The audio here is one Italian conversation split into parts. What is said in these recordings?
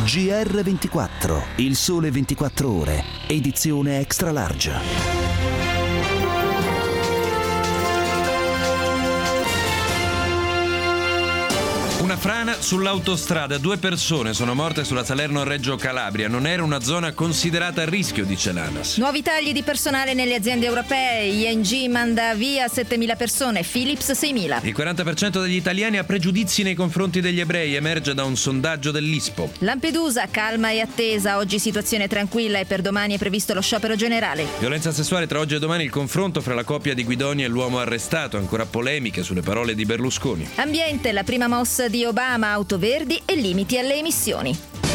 GR24, il sole 24 ore, edizione extra large. Una frana sull'autostrada, 2 persone sono morte sulla Salerno-Reggio Calabria. Non era una zona considerata a rischio, dice l'ANAS. Nuovi tagli di personale nelle aziende europee. ING manda via 7.000 persone, Philips 6.000. Il 40% degli italiani ha pregiudizi nei confronti degli ebrei, emerge da un sondaggio dell'Ispo. Lampedusa, calma e attesa. Oggi situazione tranquilla e per domani è previsto lo sciopero generale. Violenza sessuale tra oggi e domani, il confronto fra la coppia di Guidoni e l'uomo arrestato. Ancora polemiche sulle parole di Berlusconi. Ambiente, la prima mossa di Obama, auto verdi e limiti alle emissioni.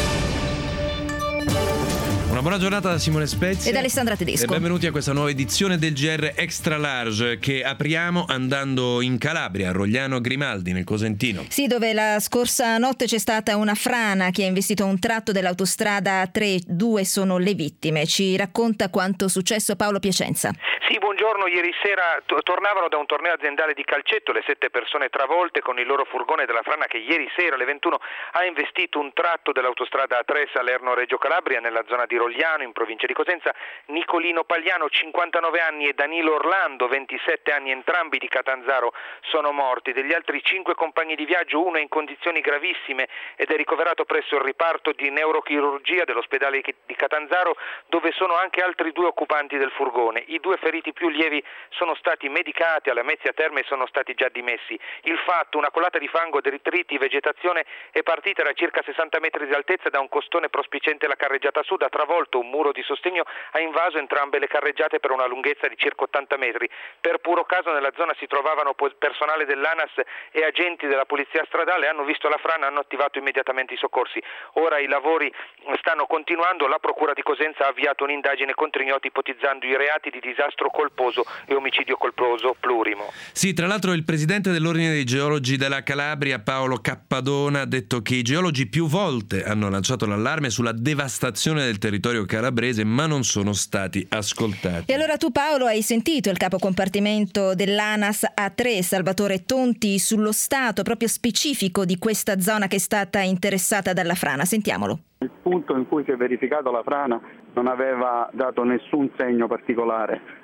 Una buona giornata da Simone Spezia ed Alessandra Tedesco. E benvenuti a questa nuova edizione del GR Extra Large, che apriamo andando in Calabria, a Rogliano Grimaldi, nel Cosentino. Sì, dove la scorsa notte c'è stata una frana che ha investito un tratto dell'autostrada A3. 2 sono le vittime. Ci racconta quanto successo Paolo Piacenza. Sì, buongiorno. Ieri sera tornavano da un torneo aziendale di calcetto le 7 persone travolte con il loro furgone della frana che ieri sera alle 21 ha investito un tratto dell'autostrada A3 Salerno-Reggio Calabria nella zona di Rogliano, in provincia di Cosenza. Nicolino Pagliano, 59 anni, e Danilo Orlando, 27 anni, entrambi di Catanzaro, sono morti. Degli altri 5 compagni di viaggio, uno è in condizioni gravissime ed è ricoverato presso il reparto di neurochirurgia dell'ospedale di Catanzaro, dove sono anche altri 2 occupanti del furgone. I 2 feriti più lievi sono stati medicati alla Mezzia Terme e sono stati già dimessi. Il fatto: una colata di fango, detriti, vegetazione è partita da circa 60 metri di altezza da un costone prospiciente la carreggiata sud, ha travolto un muro di sostegno, ha invaso entrambe le carreggiate per una lunghezza di circa 80 metri. Per puro caso nella zona si trovavano personale dell'ANAS e agenti della polizia stradale, hanno visto la frana, hanno attivato immediatamente i soccorsi. Ora i lavori stanno continuando, la procura di Cosenza ha avviato un'indagine contro ignoti ipotizzando i reati di disastro colposo e omicidio colposo plurimo. Sì, tra l'altro il presidente dell'Ordine dei Geologi della Calabria, Paolo Cappadona, ha detto che i geologi più volte hanno lanciato l'allarme sulla devastazione del territorio calabrese, ma non sono stati ascoltati. E allora tu, Paolo, hai sentito il capo compartimento dell'ANAS A3, Salvatore Tonti, sullo stato proprio specifico di questa zona che è stata interessata dalla frana. Sentiamolo. Il punto in cui si è verificata la frana non aveva dato nessun segno particolare.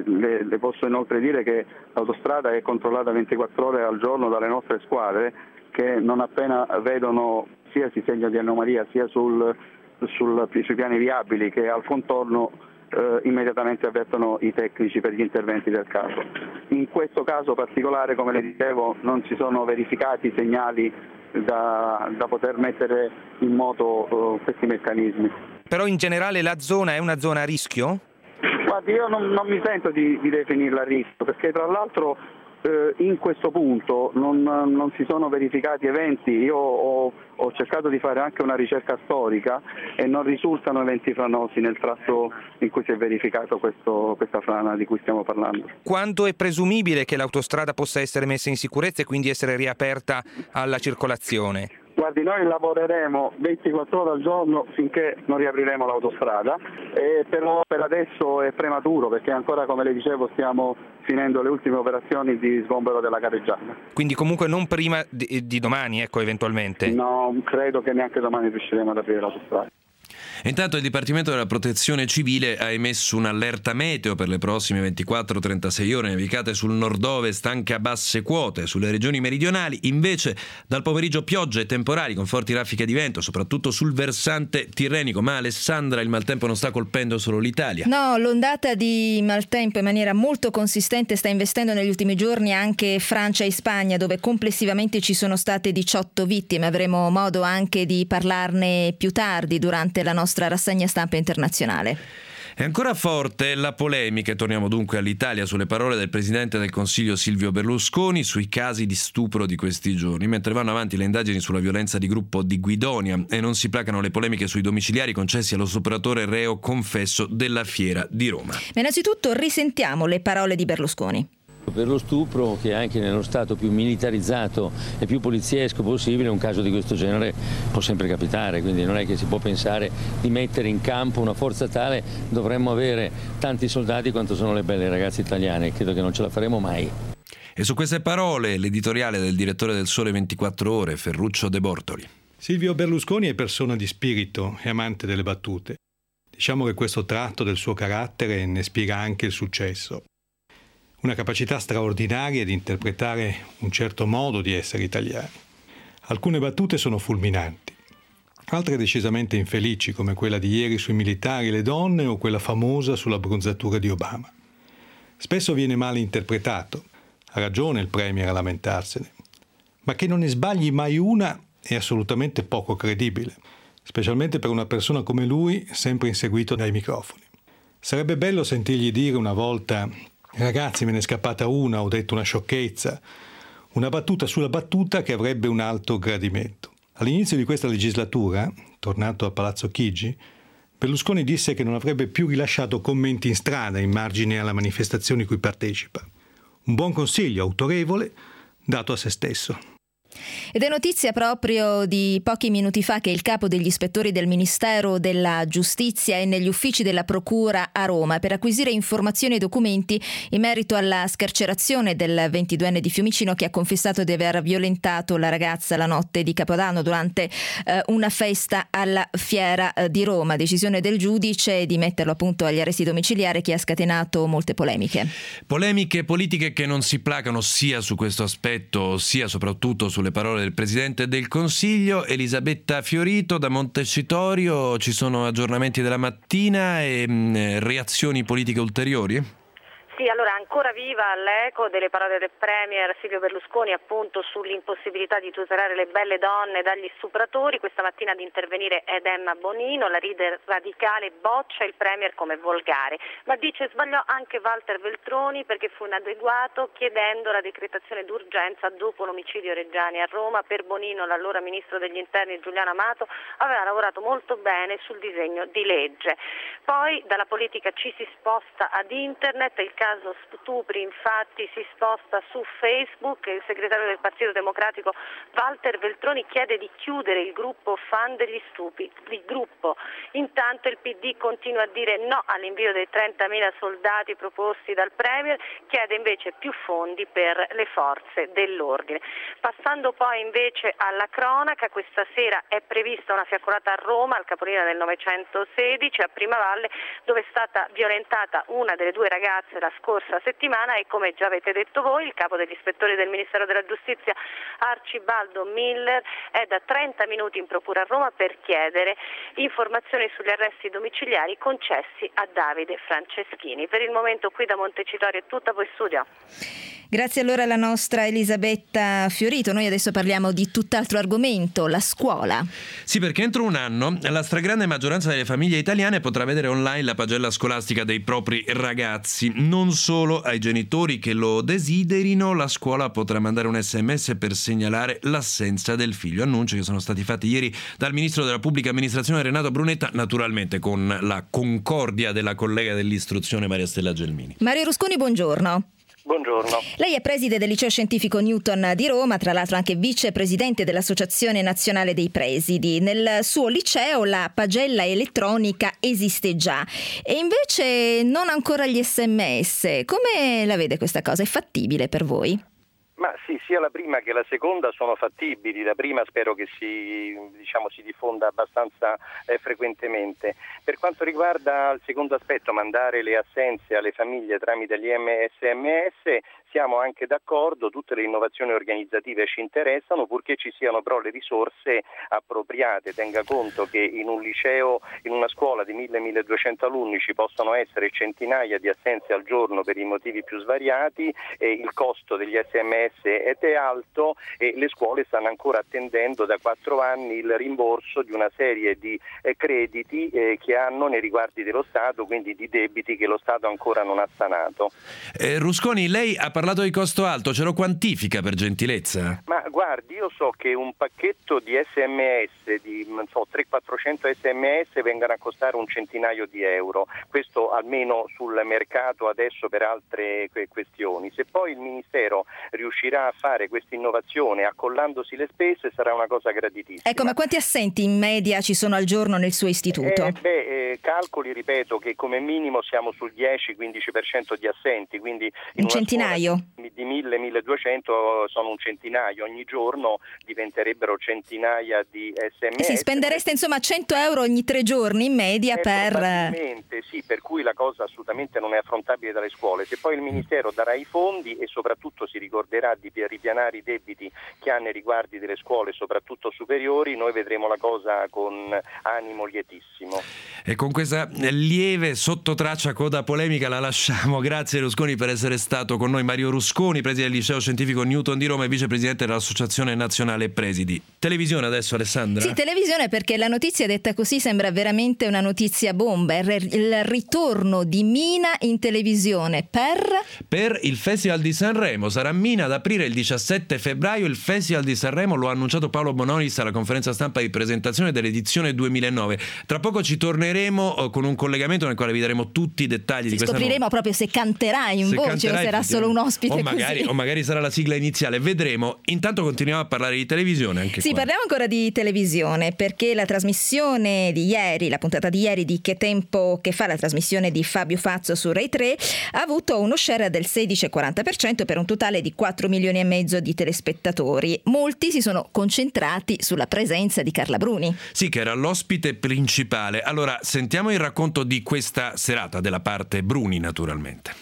Le posso inoltre dire che l'autostrada è controllata 24 ore al giorno dalle nostre squadre, che non appena vedono sia si segno di anomalia sia sui piani viabili che al contorno immediatamente avvertono i tecnici per gli interventi del caso. In questo caso particolare, come le dicevo, non si sono verificati segnali da poter mettere in moto questi meccanismi. Però in generale la zona è una zona a rischio? Guardi, io non mi sento di definirla a rischio, perché tra l'altro in questo punto non si sono verificati eventi. Io ho cercato di fare anche una ricerca storica e non risultano eventi franosi nel tratto in cui si è verificato questa frana di cui stiamo parlando. Quanto è presumibile che l'autostrada possa essere messa in sicurezza e quindi essere riaperta alla circolazione? Guardi, noi lavoreremo 24 ore al giorno finché non riapriremo l'autostrada, però per adesso è prematuro perché ancora, come le dicevo, stiamo finendo le ultime operazioni di sgombero della carreggiata. Quindi comunque non prima di domani, eventualmente? No, credo che neanche domani riusciremo ad aprire l'autostrada. Intanto il Dipartimento della Protezione Civile ha emesso un'allerta meteo per le prossime 24-36 ore, nevicate sul nord-ovest anche a basse quote. Sulle regioni meridionali invece dal pomeriggio piogge e temporali con forti raffiche di vento, soprattutto sul versante tirrenico. Ma Alessandra, il maltempo non sta colpendo solo l'Italia. No, l'ondata di maltempo in maniera molto consistente sta investendo negli ultimi giorni anche Francia e Spagna, dove complessivamente ci sono state 18 vittime. Avremo modo anche di parlarne più tardi durante la nostra rassegna stampa internazionale. È ancora forte la polemica, e torniamo dunque all'Italia, sulle parole del Presidente del Consiglio Silvio Berlusconi sui casi di stupro di questi giorni, mentre vanno avanti le indagini sulla violenza di gruppo di Guidonia e non si placano le polemiche sui domiciliari concessi allo stupratore reo confesso della Fiera di Roma. Ma innanzitutto risentiamo le parole di Berlusconi. Per lo stupro, che anche nello stato più militarizzato e più poliziesco possibile, un caso di questo genere può sempre capitare, quindi non è che si può pensare di mettere in campo una forza tale. Dovremmo avere tanti soldati quanto sono le belle ragazze italiane, credo che non ce la faremo mai. E su queste parole l'editoriale del direttore del Sole 24 Ore, Ferruccio De Bortoli. Silvio Berlusconi è persona di spirito e amante delle battute. Diciamo che questo tratto del suo carattere ne spiega anche il successo. Una capacità straordinaria di interpretare un certo modo di essere italiani. Alcune battute sono fulminanti, altre decisamente infelici, come quella di ieri sui militari e le donne o quella famosa sull'abbronzatura di Obama. Spesso viene male interpretato, ha ragione il premier a lamentarsene, ma che non ne sbagli mai una è assolutamente poco credibile, specialmente per una persona come lui, sempre inseguito dai microfoni. Sarebbe bello sentirgli dire una volta: ragazzi, me ne è scappata una, ho detto una sciocchezza, una battuta sulla battuta che avrebbe un alto gradimento. All'inizio di questa legislatura, tornato a Palazzo Chigi, Berlusconi disse che non avrebbe più rilasciato commenti in strada in margine alla manifestazione cui partecipa. Un buon consiglio autorevole dato a se stesso. Ed è notizia proprio di pochi minuti fa che il capo degli ispettori del Ministero della Giustizia è negli uffici della Procura a Roma per acquisire informazioni e documenti in merito alla scarcerazione del 22enne di Fiumicino che ha confessato di aver violentato la ragazza la notte di Capodanno durante una festa alla Fiera di Roma. Decisione del giudice di metterlo appunto agli arresti domiciliari che ha scatenato molte polemiche. Polemiche politiche che non si placano sia su questo aspetto sia soprattutto sulle parole del Presidente del Consiglio. Elisabetta Fiorito da Montecitorio, ci sono aggiornamenti della mattina e reazioni politiche ulteriori? Sì, allora ancora viva l'eco delle parole del Premier Silvio Berlusconi appunto sull'impossibilità di tutelare le belle donne dagli stupratori. Questa mattina ad intervenire è Emma Bonino, la leader radicale boccia il Premier come volgare, ma dice sbagliò anche Walter Veltroni perché fu inadeguato chiedendo la decretazione d'urgenza dopo l'omicidio Reggiani a Roma. Per Bonino l'allora Ministro degli Interni Giuliano Amato aveva lavorato molto bene sul disegno di legge. Poi dalla politica ci si sposta ad internet, il caso stupri infatti si sposta su Facebook. Il segretario del Partito Democratico Walter Veltroni chiede di chiudere il gruppo fan degli stupri, il gruppo. Intanto il PD continua a dire no all'invio dei 30.000 soldati proposti dal Premier, chiede invece più fondi per le forze dell'ordine. Passando poi invece alla cronaca, questa sera è prevista una fiaccolata a Roma al capolinea del 916 a Primavalle, dove è stata violentata una delle due ragazze la scorsa settimana e, come già avete detto voi, il capo degli ispettori del Ministero della Giustizia Arcibaldo Miller è da 30 minuti in procura a Roma per chiedere informazioni sugli arresti domiciliari concessi a Davide Franceschini. Per il momento qui da Montecitorio è tutto, poi studio. Grazie allora alla nostra Elisabetta Fiorito. Noi adesso parliamo di tutt'altro argomento, la scuola. Sì, perché entro un anno la stragrande maggioranza delle famiglie italiane potrà vedere online la pagella scolastica dei propri ragazzi. Non solo ai genitori che lo desiderino, la scuola potrà mandare un SMS per segnalare l'assenza del figlio. Annunci che sono stati fatti ieri dal Ministro della Pubblica Amministrazione Renato Brunetta, naturalmente con la concordia della collega dell'istruzione Maria Stella Gelmini. Mario Rusconi, buongiorno. Buongiorno. Lei è preside del Liceo Scientifico Newton di Roma, tra l'altro anche vicepresidente dell'Associazione Nazionale dei Presidi. Nel suo liceo la pagella elettronica esiste già e invece non ancora gli SMS. Come la vede questa cosa? È fattibile per voi? Ma sì, sia la prima che la seconda sono fattibili. La prima spero che si diffonda abbastanza frequentemente. Per quanto riguarda il secondo aspetto, mandare le assenze alle famiglie tramite gli SMS, siamo anche d'accordo, tutte le innovazioni organizzative ci interessano, purché ci siano però le risorse appropriate. Tenga conto che in un liceo, in una scuola di 1.000-1.200 alunni ci possono essere centinaia di assenze al giorno per i motivi più svariati, e il costo degli SMS è alto e le scuole stanno ancora attendendo da 4 anni il rimborso di una serie di crediti che hanno nei riguardi dello Stato, quindi di debiti che lo Stato ancora non ha sanato. Rusconi, lei ha parlato di costo alto, ce lo quantifica per gentilezza? Ma guardi, io so che un pacchetto di SMS, di 300-400 SMS vengano a costare un centinaio di euro, questo almeno sul mercato adesso per altre questioni. Se poi il Ministero riuscirà riuscirà a fare questa innovazione accollandosi le spese sarà una cosa graditissima. Ecco, ma quanti assenti in media ci sono al giorno nel suo istituto? Calcoli, ripeto, che come minimo siamo sul 10-15% di assenti, quindi in un centinaio? Di 1.000-1.200 sono un centinaio, ogni giorno diventerebbero centinaia di SMS. Sì, spendereste insomma 100 euro ogni 3 giorni in media per... Probabilmente sì, per cui la cosa assolutamente non è affrontabile dalle scuole. Se poi il Ministero darà i fondi e soprattutto si ricorderà di ripianare i debiti che ha nei riguardi delle scuole, soprattutto superiori, noi vedremo la cosa con animo lietissimo. E con questa lieve sottotraccia coda polemica la lasciamo. Grazie Rusconi per essere stato con noi. Mario Rusconi, preside del Liceo Scientifico Newton di Roma e vicepresidente dell'Associazione Nazionale Presidi. Televisione adesso, Alessandra? Sì, televisione, perché la notizia detta così sembra veramente una notizia bomba. Il ritorno di Mina in televisione per il Festival di Sanremo. Sarà Mina ad aprire il 17 febbraio il Festival di Sanremo, lo ha annunciato Paolo Bonolis alla conferenza stampa di presentazione dell'edizione 2009. Tra poco ci torneremo con un collegamento nel quale vi daremo tutti i dettagli di questa scopriremo proprio se canterai in voce o sarà solo un ospite o magari sarà la sigla iniziale, vedremo. Intanto continuiamo a parlare di televisione anche qua. Parliamo ancora di televisione, perché la trasmissione di ieri, la puntata di ieri di Che tempo che fa, la trasmissione di Fabio Fazio su Rai 3, ha avuto uno share del 16,40% per un totale di 4 milioni e mezzo di telespettatori. Molti si sono concentrati sulla presenza di Carla Bruni. Sì, che era l'ospite principale. Allora, sentiamo il racconto di questa serata, della parte Bruni naturalmente.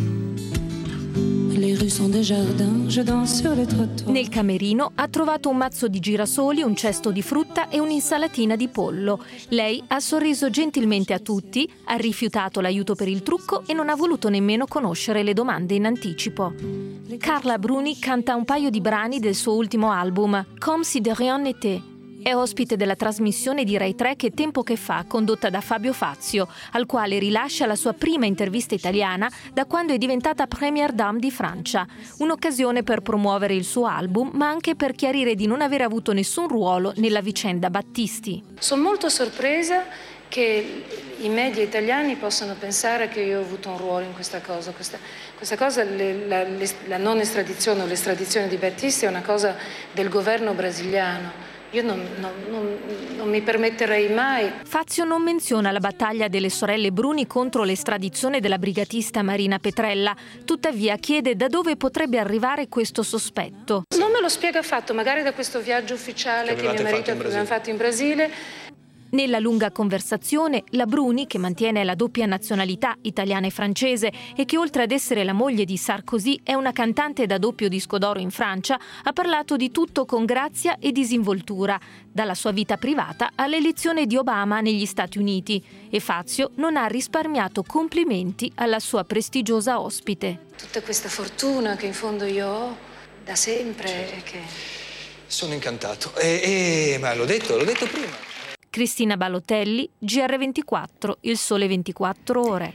Nel camerino ha trovato un mazzo di girasoli, un cesto di frutta e un'insalatina di pollo. Lei ha sorriso gentilmente a tutti, ha rifiutato l'aiuto per il trucco e non ha voluto nemmeno conoscere le domande in anticipo. Carla Bruni canta un paio di brani del suo ultimo album, Comme si de rien n'était. È ospite della trasmissione di Rai 3 Che tempo che fa, condotta da Fabio Fazio, al quale rilascia la sua prima intervista italiana da quando è diventata Première Dame di Francia. Un'occasione per promuovere il suo album, ma anche per chiarire di non aver avuto nessun ruolo nella vicenda Battisti. Sono molto sorpresa che i media italiani possano pensare che io ho avuto un ruolo in questa cosa. Questa cosa, la non estradizione o l'estradizione di Battisti è una cosa del governo brasiliano. Io non mi permetterei mai. Fazio non menziona la battaglia delle sorelle Bruni contro l'estradizione della brigatista Marina Petrella, tuttavia chiede da dove potrebbe arrivare questo sospetto. Non me lo spiega affatto, magari da questo viaggio ufficiale che mio marito aveva fatto in Brasile. Nella lunga conversazione, la Bruni, che mantiene la doppia nazionalità italiana e francese e che oltre ad essere la moglie di Sarkozy è una cantante da doppio disco d'oro in Francia, ha parlato di tutto con grazia e disinvoltura, dalla sua vita privata all'elezione di Obama negli Stati Uniti, e Fazio non ha risparmiato complimenti alla sua prestigiosa ospite. Tutta questa fortuna che in fondo io ho da sempre. Che... Sono incantato, ma l'ho detto prima. Cristina Ballotelli, GR24, Il Sole 24 Ore.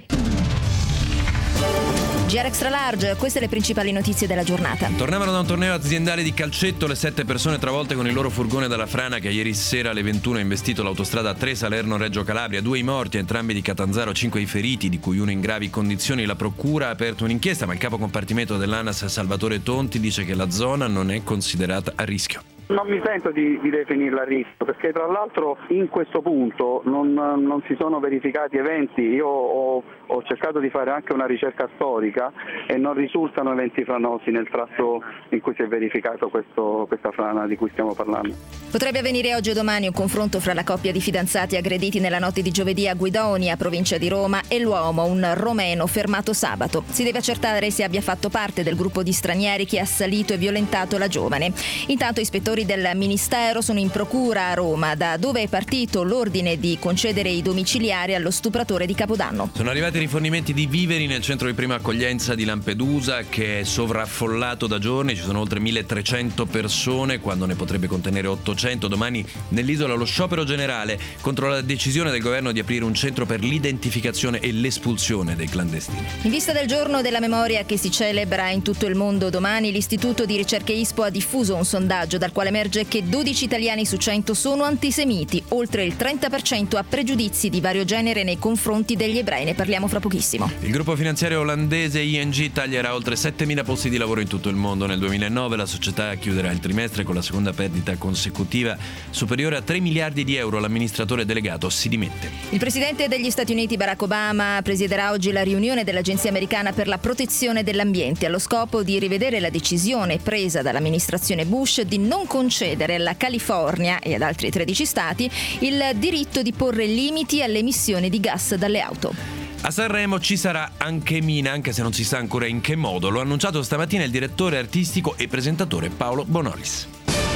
GR Extra Large, queste le principali notizie della giornata. Tornavano da un torneo aziendale di calcetto le 7 persone travolte con il loro furgone dalla frana che ieri sera alle 21 ha investito l'autostrada A3 Salerno-Reggio Calabria. 2 i morti, entrambi di Catanzaro, 5 i feriti, di cui uno in gravi condizioni. La procura ha aperto un'inchiesta, ma il capo compartimento dell'ANAS Salvatore Tonti dice che la zona non è considerata a rischio. Non mi sento di definirla a rischio, perché tra l'altro in questo punto non si sono verificati eventi. Io ho cercato di fare anche una ricerca storica e non risultano eventi franosi nel tratto in cui si è verificato questa frana di cui stiamo parlando. Potrebbe avvenire oggi o domani un confronto fra la coppia di fidanzati aggrediti nella notte di giovedì a Guidonia, provincia di Roma, e l'uomo, un romeno fermato sabato. Si deve accertare se abbia fatto parte del gruppo di stranieri che ha assalito e violentato la giovane. Intanto ispettori del Ministero sono in procura a Roma, da dove è partito l'ordine di concedere i domiciliari allo stupratore di Capodanno. Sono arrivati rifornimenti di viveri nel centro di prima accoglienza di Lampedusa, che è sovraffollato da giorni. Ci sono oltre 1.300 persone quando ne potrebbe contenere 800. Domani nell'isola lo sciopero generale contro la decisione del governo di aprire un centro per l'identificazione e l'espulsione dei clandestini. In vista del giorno della memoria che si celebra in tutto il mondo domani, l'Istituto di Ricerche ISPO ha diffuso un sondaggio dal quale scuola emerge che 12 italiani su 100 sono antisemiti, oltre il 30% ha pregiudizi di vario genere nei confronti degli ebrei. Ne parliamo fra pochissimo. Il gruppo finanziario olandese ING taglierà oltre 7.000 posti di lavoro in tutto il mondo. Nel 2009 la società chiuderà il trimestre con la seconda perdita consecutiva superiore a 3 miliardi di euro. L'amministratore delegato si dimette. Il presidente degli Stati Uniti Barack Obama presiederà oggi la riunione dell'Agenzia americana per la protezione dell'ambiente allo scopo di rivedere la decisione presa dall'amministrazione Bush di non concedere alla California e ad altri 13 stati il diritto di porre limiti alle emissioni di gas dalle auto. A Sanremo ci sarà anche Mina, anche se non si sa ancora in che modo. Lo ha annunciato stamattina il direttore artistico e presentatore Paolo Bonolis.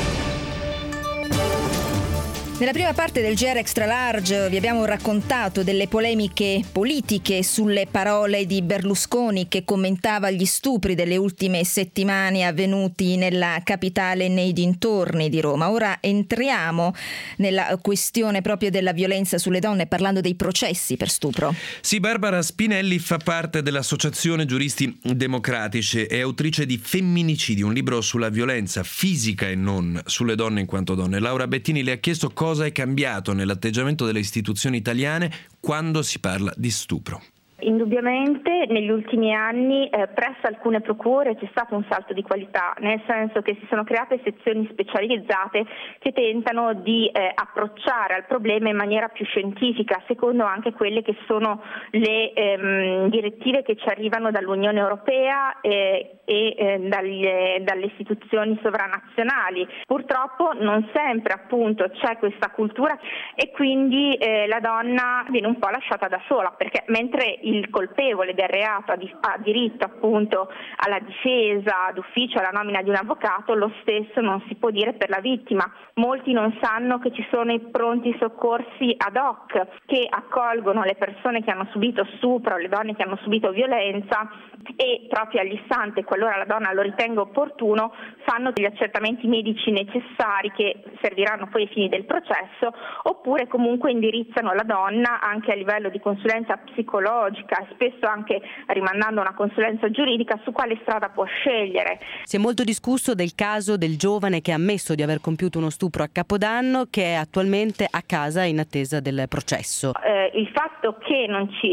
Nella prima parte del GR Extra Large vi abbiamo raccontato delle polemiche politiche sulle parole di Berlusconi, che commentava gli stupri delle ultime settimane avvenuti nella capitale e nei dintorni di Roma. Ora entriamo nella questione proprio della violenza sulle donne, parlando dei processi per stupro. Sì, Barbara Spinelli fa parte dell'Associazione Giuristi Democratici, è autrice di Femminicidi, un libro sulla violenza fisica e non sulle donne in quanto donne. Laura Bettini le ha chiesto cosa è cambiato nell'atteggiamento delle istituzioni italiane quando si parla di stupro. Indubbiamente negli ultimi anni presso alcune procure c'è stato un salto di qualità, nel senso che si sono create sezioni specializzate che tentano di approcciare al problema in maniera più scientifica, secondo anche quelle che sono le direttive che ci arrivano dall'Unione Europea e dalle istituzioni sovranazionali. Purtroppo non sempre appunto c'è questa cultura e quindi la donna viene un po' lasciata da sola, perché mentre il colpevole del reato ha diritto appunto alla difesa d'ufficio, alla nomina di un avvocato, lo stesso non si può dire per la vittima. Molti non sanno che ci sono i pronti soccorsi ad hoc che accolgono le persone che hanno subito stupro, le donne che hanno subito violenza, e proprio all'istante, qualora la donna lo ritenga opportuno, fanno degli accertamenti medici necessari che serviranno poi ai fini del processo, oppure comunque indirizzano la donna anche a livello di consulenza psicologica, spesso anche rimandando una consulenza giuridica su quale strada può scegliere. Si è molto discusso del caso del giovane che ha ammesso di aver compiuto uno stupro a Capodanno, che è attualmente a casa in attesa del processo. Il fatto che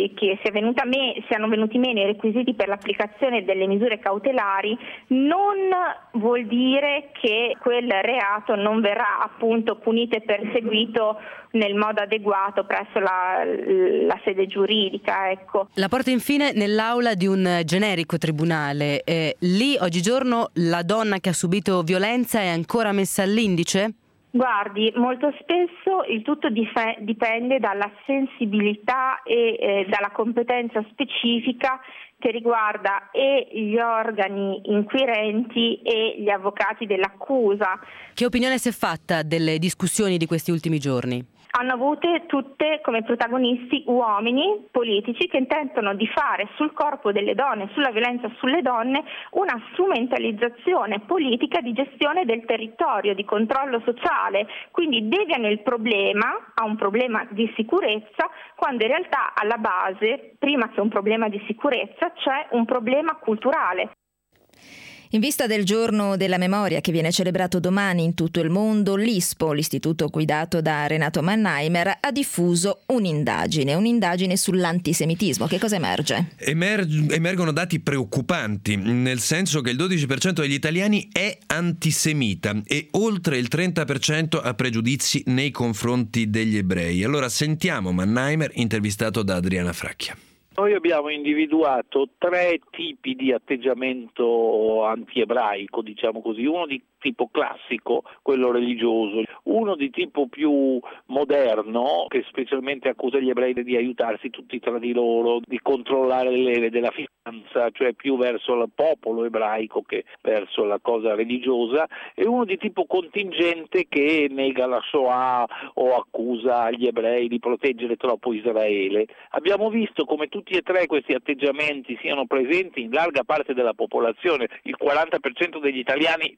siano venuti meno i requisiti per l'applicazione delle misure cautelari non vuol dire che quel reato non verrà appunto punito e perseguito nel modo adeguato presso la sede giuridica. Ecco. La porta infine nell'aula di un generico tribunale. Lì oggigiorno la donna che ha subito violenza è ancora messa all'indice? Guardi, molto spesso il tutto dipende dalla sensibilità e dalla competenza specifica che riguarda e gli organi inquirenti e gli avvocati dell'accusa. Che opinione si è fatta delle discussioni di questi ultimi giorni? Hanno avute tutte come protagonisti uomini politici che tentano di fare sul corpo delle donne, sulla violenza sulle donne, una strumentalizzazione politica di gestione del territorio, di controllo sociale. Quindi deviano il problema a un problema di sicurezza, quando in realtà alla base, prima che un problema di sicurezza, c'è un problema culturale. In vista del giorno della memoria che viene celebrato domani in tutto il mondo, l'ISPO, l'istituto guidato da Renato Mannheimer, ha diffuso un'indagine sull'antisemitismo. Che cosa emerge? Emergono dati preoccupanti, nel senso che il 12% degli italiani è antisemita e oltre il 30% ha pregiudizi nei confronti degli ebrei. Allora sentiamo Mannheimer intervistato da Adriana Fracchia. Noi abbiamo individuato 3 tipi di atteggiamento antiebraico, diciamo così, uno di tipo classico, quello religioso, uno di tipo più moderno, che specialmente accusa gli ebrei di aiutarsi tutti tra di loro, di controllare le leve della finanza, cioè più verso il popolo ebraico che verso la cosa religiosa, e uno di tipo contingente che nega la Shoah o accusa gli ebrei di proteggere troppo Israele. Abbiamo visto come tutti e 3 questi atteggiamenti siano presenti in larga parte della popolazione, il 40% degli italiani ne ha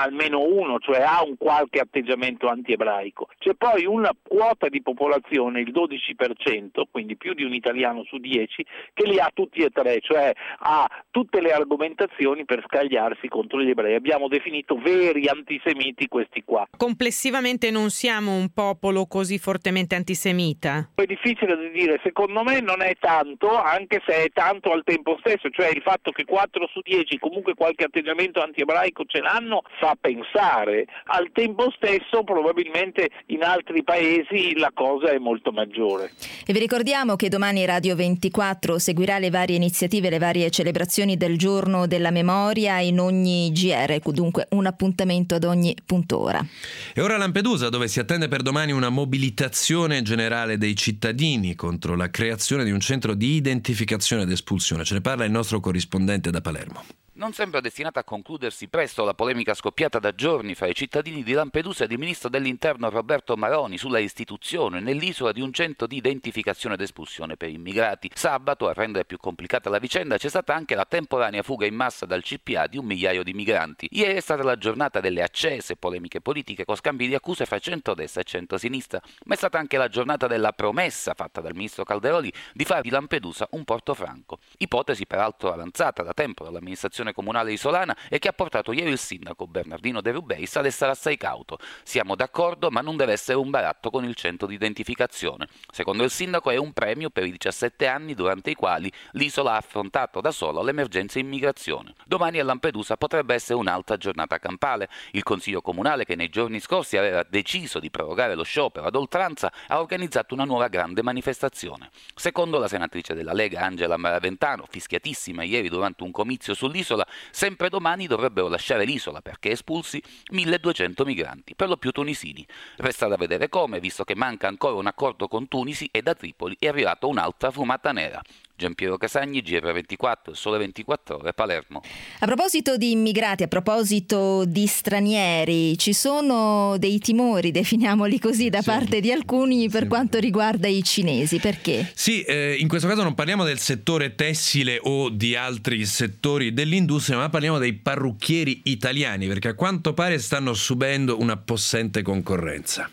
almeno uno, cioè ha un qualche atteggiamento antiebraico. C'è poi una quota di popolazione, il 12%, quindi più di un italiano su 10, che li ha tutti e tre, cioè ha tutte le argomentazioni per scagliarsi contro gli ebrei. Abbiamo definito veri antisemiti questi qua. Complessivamente non siamo un popolo così fortemente antisemita? È difficile da dire, secondo me non è tanto, anche se è tanto al tempo stesso, cioè il fatto che 4 su 10 comunque qualche atteggiamento antiebraico ce l'hanno fa pensare. Al tempo stesso probabilmente in altri paesi la cosa è molto maggiore. E vi ricordiamo che domani Radio 24 seguirà le varie iniziative, le varie celebrazioni del giorno della memoria in ogni GR, dunque un appuntamento ad ogni punto ora. E ora Lampedusa, dove si attende per domani una mobilitazione generale dei cittadini contro la creazione di un centro di identificazione ed espulsione. Ce ne parla il nostro corrispondente da Palermo. Non sembra destinata a concludersi presto la polemica scoppiata da giorni fra i cittadini di Lampedusa ed il ministro dell'Interno Roberto Maroni sulla istituzione nell'isola di un centro di identificazione ed espulsione per immigrati. Sabato, a rendere più complicata la vicenda, c'è stata anche la temporanea fuga in massa dal CPA di 1 migliaio di migranti. Ieri è stata la giornata delle accese polemiche politiche con scambi di accuse fra centrodestra e centrosinistra, ma è stata anche la giornata della promessa fatta dal ministro Calderoli di fare di Lampedusa un porto franco. Ipotesi peraltro avanzata da tempo dall'amministrazione comunale isolana e che ha portato ieri il sindaco Bernardino De Rubeis ad essere assai cauto. Siamo d'accordo, ma non deve essere un baratto con il centro di identificazione. Secondo il sindaco è un premio per i 17 anni durante i quali l'isola ha affrontato da sola l'emergenza immigrazione. Domani a Lampedusa potrebbe essere un'altra giornata campale. Il consiglio comunale, che nei giorni scorsi aveva deciso di prorogare lo sciopero ad oltranza, ha organizzato una nuova grande manifestazione. Secondo la senatrice della Lega Angela Maraventano, fischiatissima ieri durante un comizio sull'isola, sempre domani dovrebbero lasciare l'isola perché espulsi 1200 migranti, per lo più tunisini. Resta da vedere come, visto che manca ancora un accordo con Tunisi e da Tripoli è arrivata un'altra fumata nera. Giampiero Casagni, GR24, Sole 24 Ore, Palermo. A proposito di immigrati, a proposito di stranieri, ci sono dei timori, definiamoli così, da parte di alcuni per quanto riguarda i cinesi. Perché? Sì, in questo caso non parliamo del settore tessile o di altri settori dell'industria, ma parliamo dei parrucchieri italiani, perché a quanto pare stanno subendo una possente concorrenza.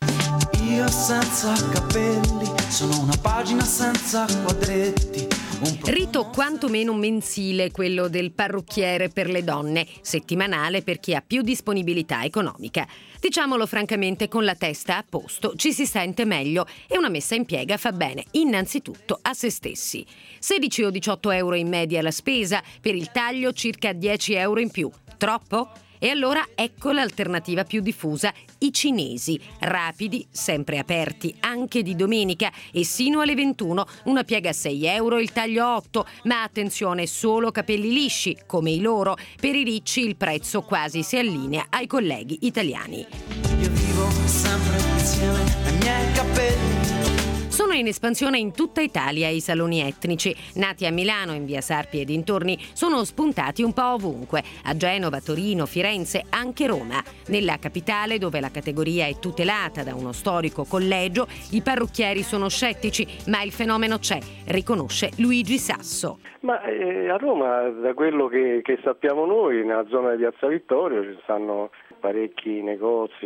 Io senza capelli, sono una pagina senza quadretti. Rito quantomeno mensile quello del parrucchiere per le donne, settimanale per chi ha più disponibilità economica. Diciamolo francamente, con la testa a posto ci si sente meglio e una messa in piega fa bene innanzitutto a se stessi. 16 o 18 euro in media la spesa, per il taglio circa 10 euro in più. Troppo? E allora ecco l'alternativa più diffusa, i cinesi, rapidi, sempre aperti, anche di domenica e sino alle 21, una piega a 6 euro, il taglio 8, ma attenzione, solo capelli lisci, come i loro, per i ricci il prezzo quasi si allinea ai colleghi italiani. Io vivo sempre insieme ai miei capelli. Sono in espansione in tutta Italia i saloni etnici. Nati a Milano, in via Sarpi e dintorni, sono spuntati un po' ovunque. A Genova, Torino, Firenze, anche Roma. Nella capitale, dove la categoria è tutelata da uno storico collegio, i parrucchieri sono scettici, ma il fenomeno c'è, riconosce Luigi Sasso. Ma a Roma, da quello che sappiamo noi, nella zona di Piazza Vittorio ci stanno parecchi negozi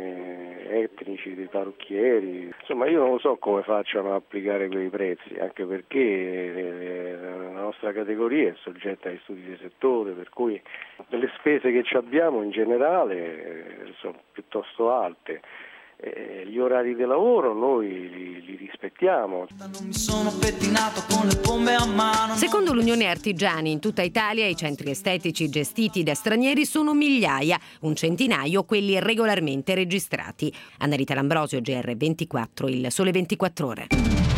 etnici di parrucchieri. Insomma, io non lo so come facciano a applicare quei prezzi, anche perché la nostra categoria è soggetta agli studi di settore, per cui le spese che ci abbiamo in generale sono piuttosto alte. Gli orari di lavoro noi li rispettiamo. Non mi sono pettinato con le pompe a mano. Secondo l'Unione Artigiani, in tutta Italia i centri estetici gestiti da stranieri sono migliaia, un centinaio quelli regolarmente registrati. Annarita Lambrosio, GR24, il Sole 24 Ore.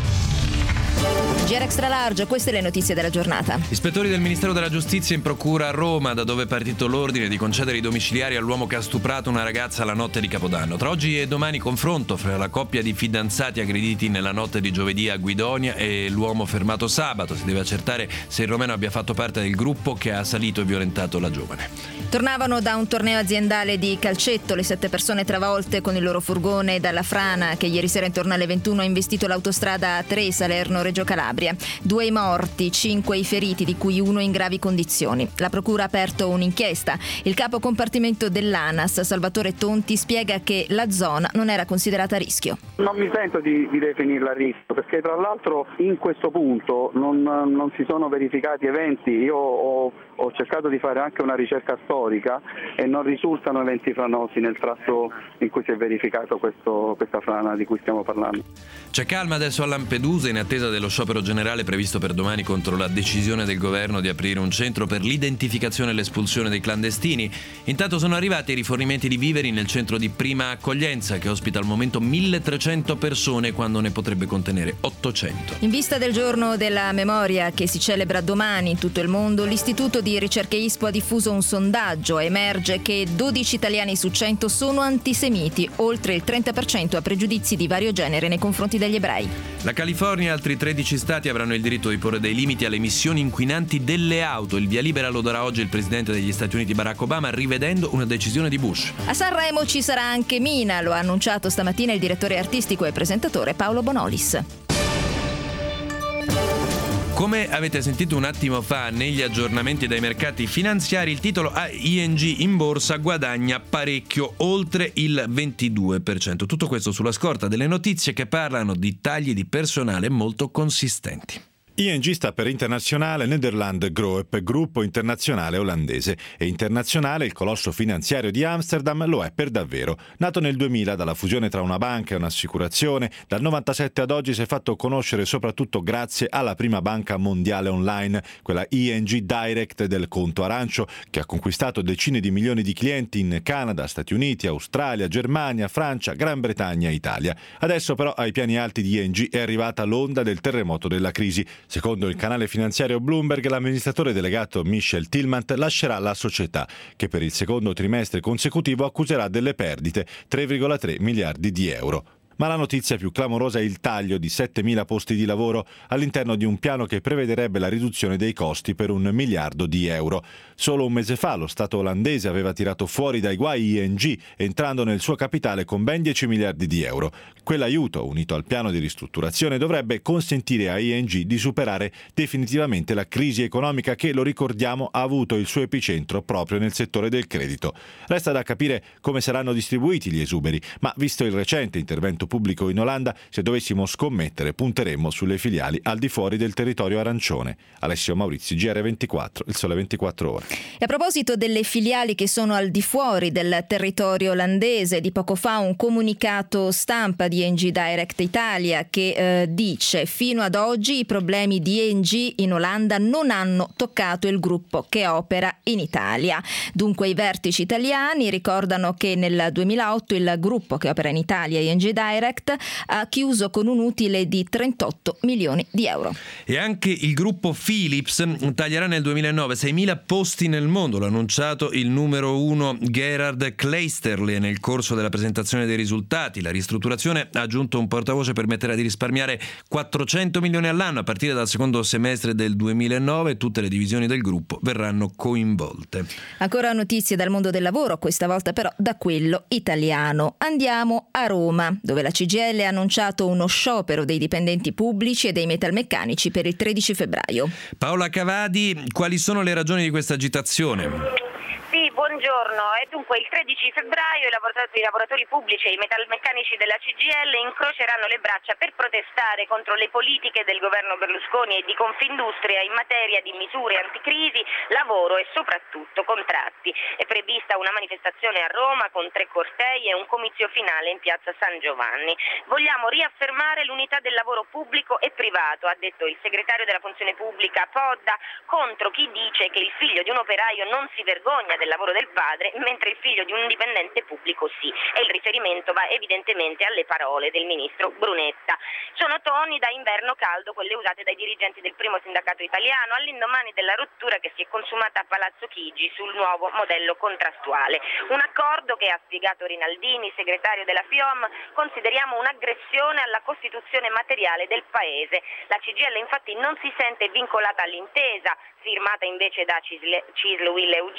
GR Extra Large, queste le notizie della giornata. Ispettori del Ministero della Giustizia in procura a Roma, da dove è partito l'ordine di concedere i domiciliari all'uomo che ha stuprato una ragazza la notte di Capodanno. Tra oggi e domani confronto fra la coppia di fidanzati aggrediti nella notte di giovedì a Guidonia e l'uomo fermato sabato. Si deve accertare se il romeno abbia fatto parte del gruppo che ha assalito e violentato la giovane. Tornavano da un torneo aziendale di calcetto, le 7 persone travolte con il loro furgone dalla frana che ieri sera intorno alle 21 ha investito l'autostrada A3 Salerno-Reggio Reggio Calabria. 2 i morti, 5 i feriti, di cui 1 in gravi condizioni. La procura ha aperto un'inchiesta. Il capo compartimento dell'ANAS, Salvatore Tonti, spiega che la zona non era considerata a rischio. Non mi sento di definirla a rischio, perché tra l'altro in questo punto non si sono verificati eventi. Io ho cercato di fare anche una ricerca storica e non risultano eventi franosi nel tratto in cui si è verificato questa frana di cui stiamo parlando. C'è calma adesso a Lampedusa in attesa dello sciopero generale previsto per domani contro la decisione del governo di aprire un centro per l'identificazione e l'espulsione dei clandestini. Intanto sono arrivati i rifornimenti di viveri nel centro di prima accoglienza, che ospita al momento 1300 persone quando ne potrebbe contenere 800. In vista del giorno della memoria che si celebra domani in tutto il mondo, l'Istituto di Ricerche ISPO ha diffuso un sondaggio. Emerge che 12 italiani su 100 sono antisemiti, oltre il 30% ha pregiudizi di vario genere nei confronti degli ebrei. La California e altri 13 stati avranno il diritto di porre dei limiti alle emissioni inquinanti delle auto. Il via libera lo darà oggi il presidente degli Stati Uniti Barack Obama, rivedendo una decisione di Bush. A Sanremo ci sarà anche Mina, lo ha annunciato stamattina il direttore artistico e presentatore Paolo Bonolis. Come avete sentito un attimo fa negli aggiornamenti dai mercati finanziari, il titolo ING in borsa guadagna parecchio, oltre il 22%. Tutto questo sulla scorta delle notizie che parlano di tagli di personale molto consistenti. ING sta per Internationale Nederland Groep, gruppo internazionale olandese, e internazionale, il colosso finanziario di Amsterdam, lo è per davvero. Nato nel 2000 dalla fusione tra una banca e un'assicurazione, dal 97 ad oggi si è fatto conoscere soprattutto grazie alla prima banca mondiale online, quella ING Direct del conto arancio, che ha conquistato decine di milioni di clienti in Canada, Stati Uniti, Australia, Germania, Francia, Gran Bretagna e Italia. Adesso però ai piani alti di ING è arrivata l'onda del terremoto della crisi. Secondo il canale finanziario Bloomberg, l'amministratore delegato Michel Tillmans lascerà la società, che per il secondo trimestre consecutivo accuserà delle perdite, 3,3 miliardi di euro. Ma la notizia più clamorosa è il taglio di 7.000 posti di lavoro all'interno di un piano che prevederebbe la riduzione dei costi per 1 miliardo di euro. Solo un mese fa lo Stato olandese aveva tirato fuori dai guai ING, entrando nel suo capitale con ben 10 miliardi di euro. Quell'aiuto, unito al piano di ristrutturazione, dovrebbe consentire a ING di superare definitivamente la crisi economica che, lo ricordiamo, ha avuto il suo epicentro proprio nel settore del credito. Resta da capire come saranno distribuiti gli esuberi, ma visto il recente intervento pubblico in Olanda, se dovessimo scommettere punteremmo sulle filiali al di fuori del territorio arancione. Alessio Maurizi, GR24, Il Sole 24 Ore. E a proposito delle filiali che sono al di fuori del territorio olandese, di poco fa un comunicato stampa di ING Direct Italia che dice: fino ad oggi i problemi di ING in Olanda non hanno toccato il gruppo che opera in Italia. Dunque i vertici italiani ricordano che nel 2008 il gruppo che opera in Italia, ING Direct, ha chiuso con un utile di 38 milioni di euro. E anche il gruppo Philips taglierà nel 2009 6.000 posti nel mondo, l'ha annunciato il numero 1 Gerhard Kleisterle nel corso della presentazione dei risultati. La ristrutturazione, ha aggiunto un portavoce, permetterà di risparmiare 400 milioni all'anno a partire dal secondo semestre del 2009. Tutte le divisioni del gruppo verranno coinvolte. Ancora notizie dal mondo del lavoro, questa volta però da quello italiano. Andiamo a Roma, dove la CGIL ha annunciato uno sciopero dei dipendenti pubblici e dei metalmeccanici per il 13 febbraio. Paola Cavadi, quali sono le ragioni di questa agitazione? Sì, buongiorno. E dunque il 13 febbraio i lavoratori pubblici e i metalmeccanici della CGIL incroceranno le braccia per protestare contro le politiche del governo Berlusconi e di Confindustria in materia di misure anticrisi, lavoro e soprattutto contratti. È prevista una manifestazione a Roma con 3 cortei e un comizio finale in piazza San Giovanni. Vogliamo riaffermare l'unità del lavoro pubblico e privato, ha detto il segretario della funzione pubblica Podda, contro chi dice che il figlio di un operaio non si vergogna del lavoro del padre, mentre il figlio di un dipendente pubblico sì. E il riferimento va evidentemente alle parole del ministro Brunetta. Sono toni da inverno caldo quelle usate dai dirigenti del primo sindacato italiano all'indomani della rottura che si è consumata a Palazzo Chigi sul nuovo modello contrattuale. Un accordo che, ha spiegato Rinaldini, segretario della FIOM, consideriamo un'aggressione alla Costituzione materiale del Paese. La CGIL infatti non si sente vincolata all'intesa, firmata invece da CISL, UIL e UGL,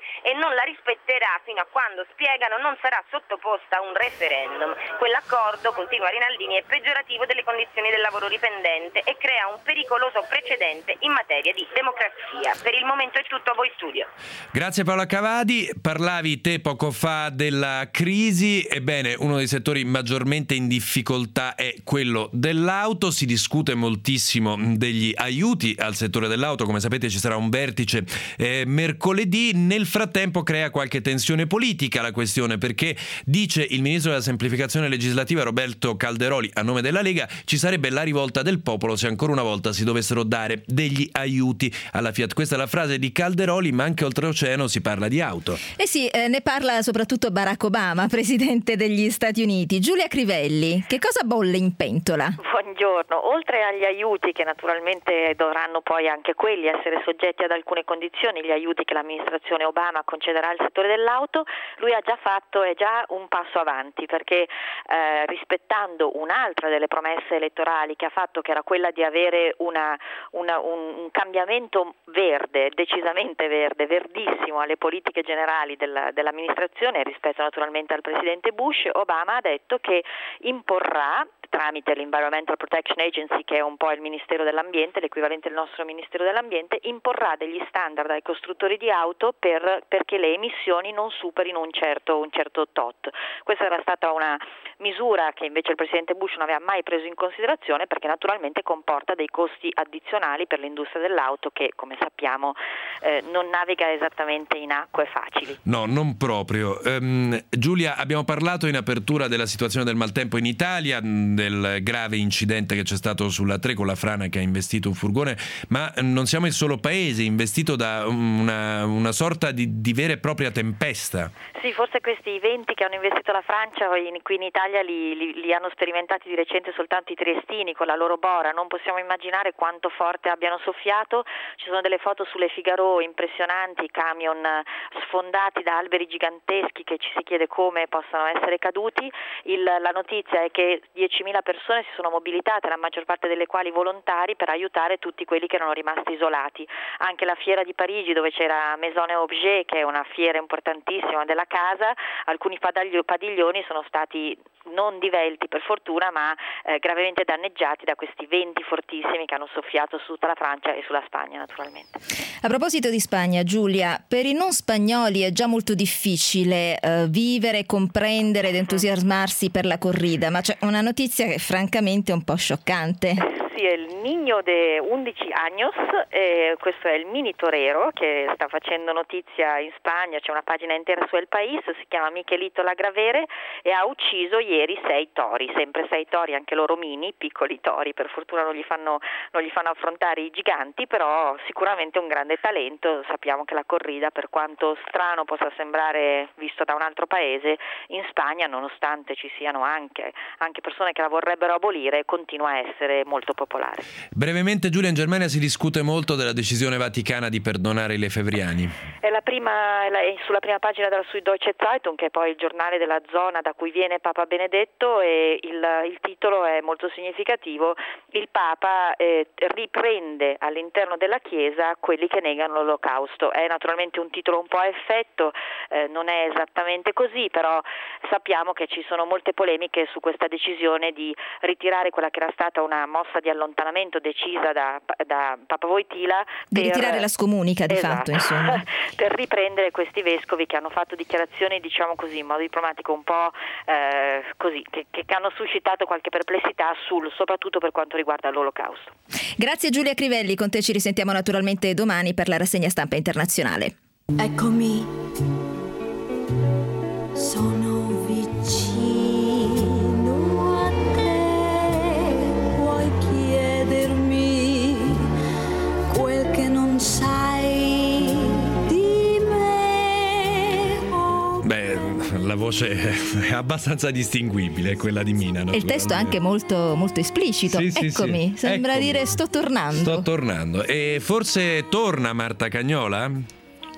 e non la rispetterà fino a quando, spiegano, non sarà sottoposta a un referendum. Quell'accordo, continua Rinaldini, è peggiorativo delle condizioni del lavoro dipendente e crea un pericoloso precedente in materia di democrazia. Per il momento è tutto, a voi studio. Grazie Paola Cavadi. Parlavi te poco fa della crisi. Ebbene, uno dei settori maggiormente in difficoltà è quello dell'auto. Si discute moltissimo degli aiuti al settore dell'auto. Come sapete ci sarà un vertice mercoledì. Nel frattempo crea qualche tensione politica la questione, perché dice il ministro della semplificazione legislativa Roberto Calderoli a nome della Lega ci sarebbe la rivolta del popolo se ancora una volta si dovessero dare degli aiuti alla Fiat. Questa è la frase di Calderoli, ma anche oltreoceano si parla di auto. Eh sì, ne parla soprattutto Barack Obama, presidente degli Stati Uniti. Giulia Crivelli, che cosa bolle in pentola? Buongiorno. Oltre agli aiuti, che naturalmente dovranno poi anche quelli essere soggetti ad alcune condizioni, gli aiuti che l'amministrazione Obama concederà al settore dell'auto, lui ha già fatto un passo avanti, perché rispettando un'altra delle promesse elettorali che ha fatto, che era quella di avere un cambiamento verde, decisamente verde, verdissimo alle politiche generali dell'amministrazione rispetto naturalmente al presidente Bush, Obama ha detto che imporrà, tramite l'Environmental Protection Agency, che è un po' il Ministero dell'Ambiente, l'equivalente del nostro Ministero dell'Ambiente, imporrà degli standard ai costruttori di auto perché le emissioni non superino un certo tot. Questa era stata una misura che invece il presidente Bush non aveva mai preso in considerazione, perché naturalmente comporta dei costi addizionali per l'industria dell'auto che, come sappiamo, non naviga esattamente in acque facili. No, non proprio. Giulia, abbiamo parlato in apertura della situazione del maltempo in Italia, del grave incidente che c'è stato sulla 3 con la frana che ha investito un furgone, ma non siamo il solo paese investito da una sorta di vera e propria tempesta. Sì, forse questi venti che hanno investito la Francia qui in Italia li hanno sperimentati di recente soltanto i triestini con la loro bora. Non possiamo immaginare quanto forte abbiano soffiato. Ci sono delle foto sulle Figaro impressionanti, camion sfondati da alberi giganteschi che ci si chiede come possano essere caduti. La notizia è che 10.000 persone si sono mobilitate, la maggior parte delle quali volontari, per aiutare tutti quelli che erano rimasti isolati. Anche la fiera di Parigi, dove c'era Maison et Objet, che è una fiera importantissima della casa, alcuni padiglioni sono stati non divelti per fortuna, ma gravemente danneggiati da questi venti fortissimi che hanno soffiato su tutta la Francia e sulla Spagna naturalmente. A proposito di Spagna, Giulia, per i non spagnoli è già molto difficile vivere, comprendere ed entusiasmarsi per la corrida, ma c'è una notizia che francamente è un po' scioccante. Sì, è il Niño de 11 años, questo è il mini torero che sta facendo notizia in Spagna, c'è una pagina intera su El País, si chiama Michelito Lagravere e ha ucciso ieri 6 tori, sempre 6 tori, anche loro mini, piccoli tori, per fortuna non gli fanno affrontare i giganti, però sicuramente un grande talento. Sappiamo che la corrida, per quanto strano possa sembrare visto da un altro paese, in Spagna, nonostante ci siano anche persone che la vorrebbero abolire, continua a essere molto popolare. Brevemente, Giulia, in Germania si discute molto della decisione vaticana di perdonare i lefebvriani. È sulla prima pagina della Süddeutsche Zeitung, che è poi il giornale della zona da cui viene Papa Benedetto, e il titolo è molto significativo. Il Papa riprende all'interno della Chiesa quelli che negano l'Olocausto. È naturalmente un titolo un po' a effetto, non è esattamente così, però sappiamo che ci sono molte polemiche su questa decisione di ritirare quella che era stata una mossa di allontanamento decisa da Papa Wojtyla di ritirare la scomunica di fatto, insomma, per riprendere questi vescovi che hanno fatto dichiarazioni, diciamo così, in modo diplomatico un po' così, che hanno suscitato qualche perplessità soprattutto per quanto riguarda l'Olocausto. Grazie Giulia Crivelli, con te ci risentiamo naturalmente domani per la rassegna stampa internazionale. Eccomi, sono vicino a te, puoi chiedermi quel che non sai di me. La voce è abbastanza distinguibile, quella di Mina. E il testo è anche molto, molto esplicito. Sì, Eccomi, sì. Sembra Eccomi. dire sto tornando. E forse torna Marta Cagnola?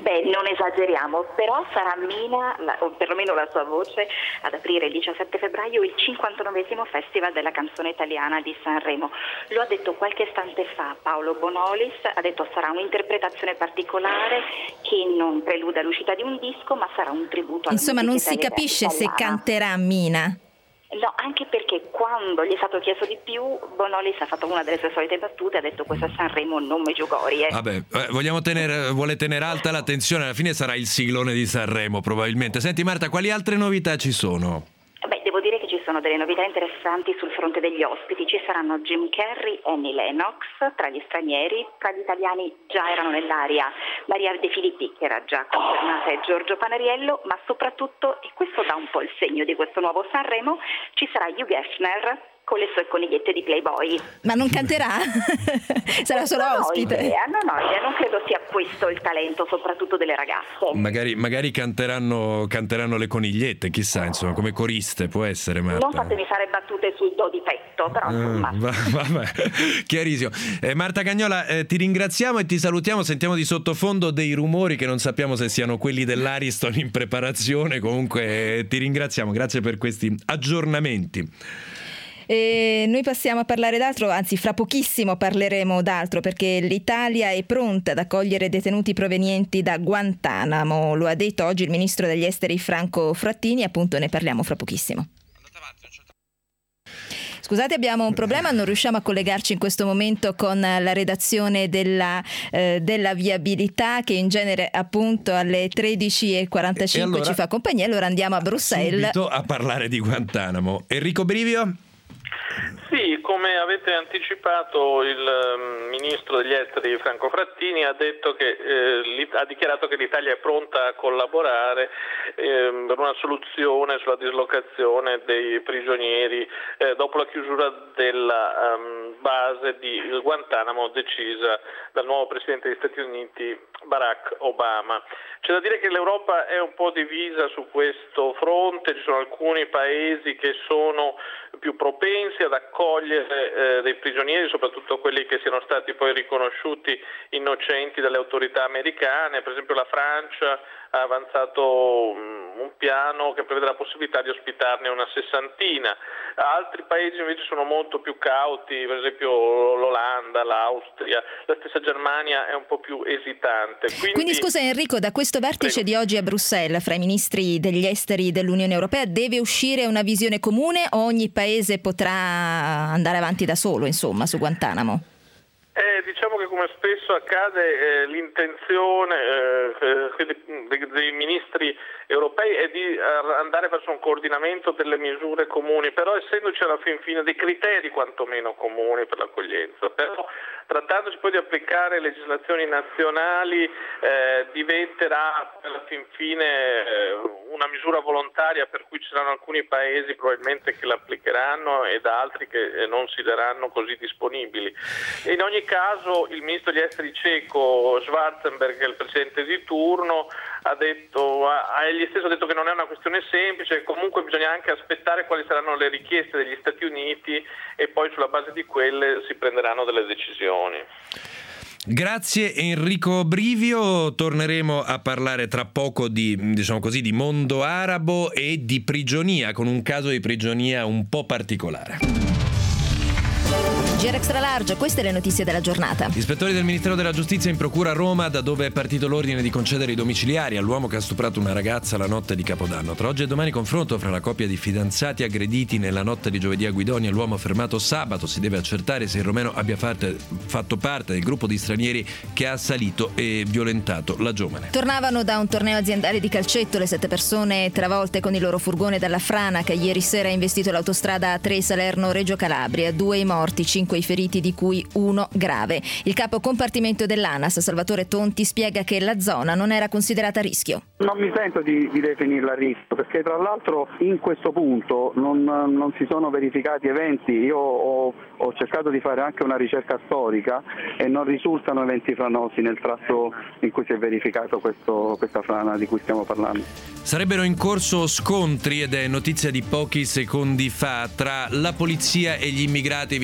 Beh, non esageriamo, però sarà Mina, o perlomeno la sua voce, ad aprire il 17 febbraio il 59esimo Festival della canzone italiana di Sanremo. Lo ha detto qualche istante fa Paolo Bonolis, ha detto sarà un'interpretazione particolare che non prelude all'uscita di un disco, ma sarà un tributo alla Insomma, non si capisce se canterà Mina. No, anche perché quando gli è stato chiesto di più, Bonolis ha fatto una delle sue solite battute, ha detto questo è Sanremo, non Meggiugorie. Vabbè, vuole tenere alta l'attenzione, alla fine sarà il siglone di Sanremo probabilmente. Senti Marta, quali altre novità ci sono? Beh, devo dire che ci sono delle novità interessanti sul fronte degli ospiti. Ci saranno Jim Carrey e Annie Lennox tra gli stranieri, tra gli italiani già erano nell'aria Maria De Filippi, che era già confermata, e Giorgio Panariello, ma soprattutto, e questo dà un po' il segno di questo nuovo Sanremo, ci sarà Hugh Hefner con le sue conigliette di Playboy. Ma non canterà? Sarà solo ospite? Non ho idea, non credo sia questo il talento, soprattutto delle ragazze. Magari canteranno le conigliette, chissà, insomma, come coriste, può essere, Marta. Non fatemi fare battute sul do di petto, però insomma. Vabbè, chiarissimo. Marta Cagnola, ti ringraziamo e ti salutiamo. Sentiamo di sottofondo dei rumori che non sappiamo se siano quelli dell'Ariston in preparazione. Comunque ti ringraziamo, grazie per questi aggiornamenti. E noi passiamo a parlare d'altro, anzi fra pochissimo parleremo d'altro, perché l'Italia è pronta ad accogliere detenuti provenienti da Guantanamo. Lo ha detto oggi il ministro degli esteri Franco Frattini, appunto ne parliamo fra pochissimo. Scusate, abbiamo un problema, non riusciamo a collegarci in questo momento con la redazione della viabilità, che in genere appunto alle 13:45 allora, ci fa compagnia. Allora andiamo a Bruxelles. Subito a parlare di Guantanamo. Enrico Brivio? Sì, come avete anticipato, il ministro degli esteri Franco Frattini ha detto che ha dichiarato che l'Italia è pronta a collaborare per una soluzione sulla dislocazione dei prigionieri dopo la chiusura della base di Guantanamo decisa dal nuovo presidente degli Stati Uniti Barack Obama. C'è da dire che l'Europa è un po' divisa su questo fronte, ci sono alcuni paesi che sono più propensi ad accogliere dei prigionieri, soprattutto quelli che siano stati poi riconosciuti innocenti dalle autorità americane. Per esempio la Francia ha avanzato un piano che prevede la possibilità di ospitarne una sessantina. Altri paesi invece sono molto più cauti, per esempio l'Olanda, l'Austria, la stessa Germania è un po' più esitante. Quindi scusa Enrico, da questo vertice di oggi a Bruxelles fra i ministri degli esteri dell'Unione Europea deve uscire una visione comune o ogni paese potrà andare avanti da solo, insomma, su Guantanamo? Diciamo che come spesso accade l'intenzione dei ministri europei è di andare verso un coordinamento delle misure comuni, però essendoci alla fin fine dei criteri quantomeno comuni per l'accoglienza, però trattandosi poi di applicare legislazioni nazionali diventerà alla fin fine una misura volontaria, per cui ci saranno alcuni paesi probabilmente che l'applicheranno ed altri che non si daranno così disponibili. In ogni caso il ministro degli esteri ceco Schwarzenberg, che è il presidente di turno, egli stesso ha detto che non è una questione semplice, comunque bisogna anche aspettare quali saranno le richieste degli Stati Uniti e poi sulla base di quelle si prenderanno delle decisioni. Grazie Enrico Brivio, torneremo a parlare tra poco di mondo arabo e di prigionia, con un caso di prigionia un po' particolare. GR Extra Large, queste le notizie della giornata. Gli ispettori del Ministero della Giustizia in procura a Roma, da dove è partito l'ordine di concedere i domiciliari all'uomo che ha stuprato una ragazza la notte di Capodanno. Tra oggi e domani confronto fra la coppia di fidanzati aggrediti nella notte di giovedì a Guidonia e l'uomo fermato sabato. Si deve accertare se il romeno abbia fatto parte del gruppo di stranieri che ha assalito e violentato la giovane. Tornavano da un torneo aziendale di calcetto le 7 persone travolte con il loro furgone dalla frana che ieri sera ha investito l'autostrada A3 Salerno-Reggio Calabria. 2 i morti, 5 i feriti, di cui 1 grave. Il capo compartimento dell'ANAS, Salvatore Tonti, spiega che la zona non era considerata a rischio. Non mi sento di definirla a rischio, perché tra l'altro in questo punto non si sono verificati eventi. Io ho cercato di fare anche una ricerca storica e non risultano eventi franosi nel tratto in cui si è verificato questa frana di cui stiamo parlando. Sarebbero in corso scontri, ed è notizia di pochi secondi fa, tra la polizia e gli immigrati vicino al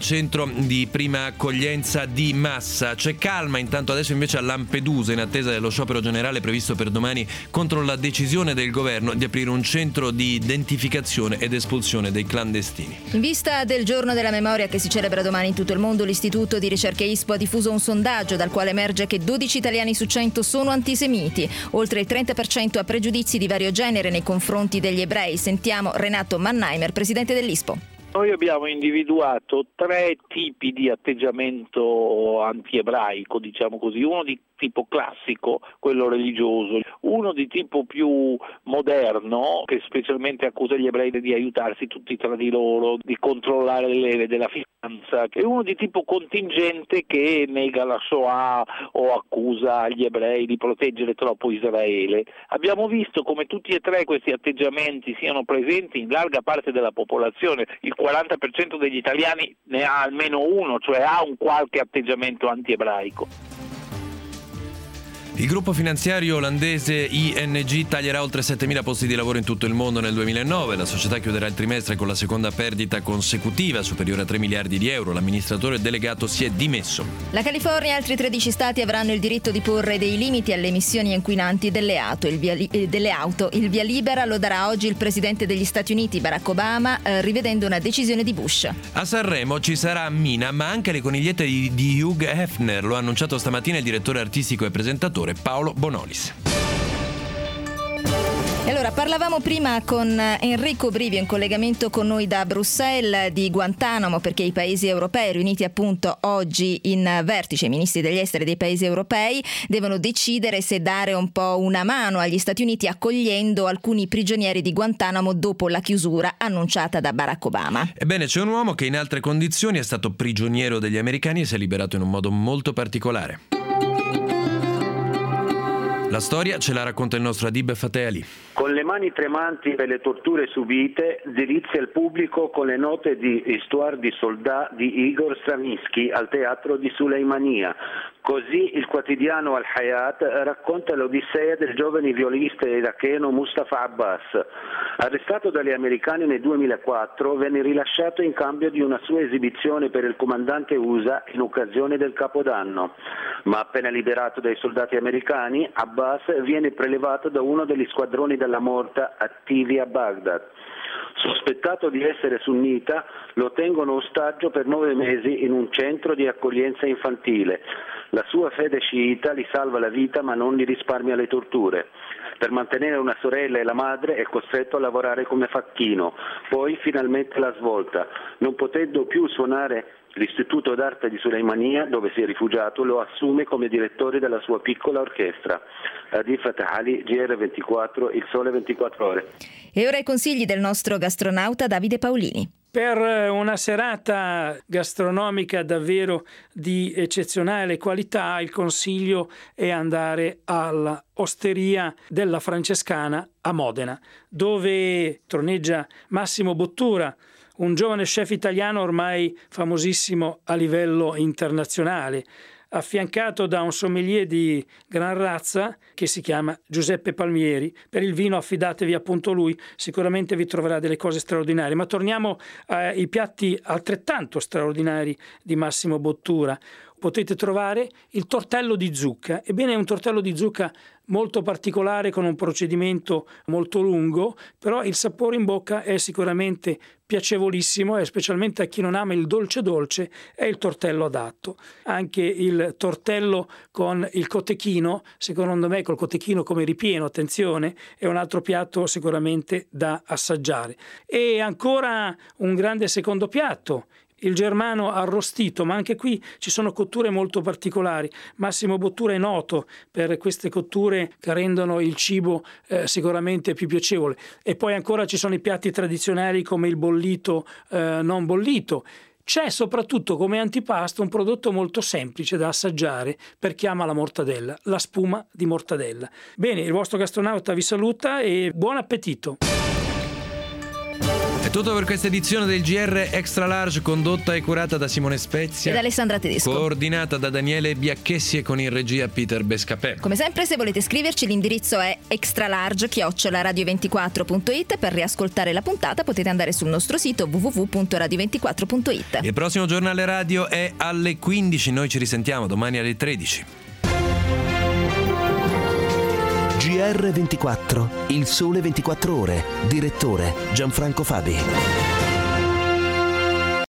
centro di prima accoglienza di massa. C'è calma intanto adesso invece a Lampedusa in attesa dello sciopero generale previsto per domani contro la decisione del governo di aprire un centro di identificazione ed espulsione dei clandestini. In vista del giorno della memoria che si celebra domani in tutto il mondo, l'Istituto di Ricerche ISPO ha diffuso un sondaggio dal quale emerge che 12 italiani su 100 sono antisemiti. Oltre il 30% ha pregiudizi di vario genere nei confronti degli ebrei. Sentiamo Renato Mannheimer, presidente dell'ISPO. Noi abbiamo individuato 3 tipi di atteggiamento antiebraico, diciamo così, uno di tipo classico, quello religioso, uno di tipo più moderno, che specialmente accusa gli ebrei di aiutarsi tutti tra di loro, di controllare le leve della finanza, e uno di tipo contingente che nega la Shoah o accusa gli ebrei di proteggere troppo Israele. Abbiamo visto come tutti e 3 questi atteggiamenti siano presenti in larga parte della popolazione. Il 40% degli italiani ne ha almeno uno, cioè ha un qualche atteggiamento antiebraico. Il gruppo finanziario olandese ING taglierà oltre 7.000 posti di lavoro in tutto il mondo nel 2009. La società chiuderà il trimestre con la seconda perdita consecutiva, superiore a 3 miliardi di euro. L'amministratore delegato si è dimesso. La California e altri 13 stati avranno il diritto di porre dei limiti alle emissioni inquinanti delle auto. Il via libera lo darà oggi il presidente degli Stati Uniti, Barack Obama, rivedendo una decisione di Bush. A Sanremo ci sarà Mina, ma anche le conigliette di Hugh Hefner. Lo ha annunciato stamattina il direttore artistico e presentatore Paolo Bonolis. E allora parlavamo prima con Enrico Brivio in collegamento con noi da Bruxelles di Guantanamo, perché i paesi europei riuniti appunto oggi in vertice, i ministri degli esteri dei paesi europei devono decidere se dare un po' una mano agli Stati Uniti accogliendo alcuni prigionieri di Guantanamo dopo la chiusura annunciata da Barack Obama. Ebbene, c'è un uomo che in altre condizioni è stato prigioniero degli americani e si è liberato in un modo molto particolare. La storia ce la racconta il nostro Adib Fateh Ali. Con le mani tremanti per le torture subite, delizia il pubblico con le note di Histoire du Soldat di Igor Stravinsky al teatro di Suleimania. Così il quotidiano Al-Hayat racconta l'odissea del giovane violinista iracheno Mustafa Abbas. Arrestato dagli americani nel 2004, venne rilasciato in cambio di una sua esibizione per il comandante USA in occasione del Capodanno. Ma appena liberato dai soldati americani, Abbas viene prelevato da uno degli squadroni della morte attivi a Baghdad. Sospettato di essere sunnita, lo tengono ostaggio per 9 mesi in un centro di accoglienza infantile. La sua fede sciita gli salva la vita ma non gli risparmia le torture. Per mantenere una sorella e la madre è costretto a lavorare come facchino. Poi finalmente la svolta. Non potendo più suonare, l'Istituto d'Arte di Suleimania, dove si è rifugiato, lo assume come direttore della sua piccola orchestra. Adib Fateh Ali, GR24, Il Sole 24 Ore. E ora i consigli del nostro gastronauta Davide Paolini. Per una serata gastronomica davvero di eccezionale qualità, il consiglio è andare all'Osteria della Francescana a Modena, dove troneggia Massimo Bottura, un giovane chef italiano ormai famosissimo a livello internazionale, affiancato da un sommelier di gran razza che si chiama Giuseppe Palmieri. Per il vino affidatevi appunto a lui, sicuramente vi troverà delle cose straordinarie. Ma torniamo ai piatti altrettanto straordinari di Massimo Bottura. Potete trovare il tortello di zucca. Ebbene, è un tortello di zucca molto particolare, con un procedimento molto lungo, però il sapore in bocca è sicuramente piacevolissimo e specialmente a chi non ama il dolce dolce è il tortello adatto. Anche il tortello con il cotechino, secondo me col cotechino come ripieno, attenzione, è un altro piatto sicuramente da assaggiare. E ancora un grande secondo piatto, il germano arrostito, ma anche qui ci sono cotture molto particolari. Massimo Bottura è noto per queste cotture che rendono il cibo sicuramente più piacevole. E poi ancora ci sono i piatti tradizionali come il bollito non bollito. C'è soprattutto come antipasto un prodotto molto semplice da assaggiare per chi ama la mortadella, la spuma di mortadella. Bene, il vostro gastronauta vi saluta e buon appetito! È tutto per questa edizione del GR Extra Large, condotta e curata da Simone Spezia ed Alessandra Tedesco, coordinata da Daniele Biacchessi e con in regia Peter Bescapè. Come sempre, se volete scriverci, l'indirizzo è extralarge@radio24.it. Per riascoltare la puntata potete andare sul nostro sito www.radio24.it. Il prossimo giornale radio è alle 15, noi ci risentiamo domani alle 13. GR24, il sole 24 ore, direttore Gianfranco Fabi.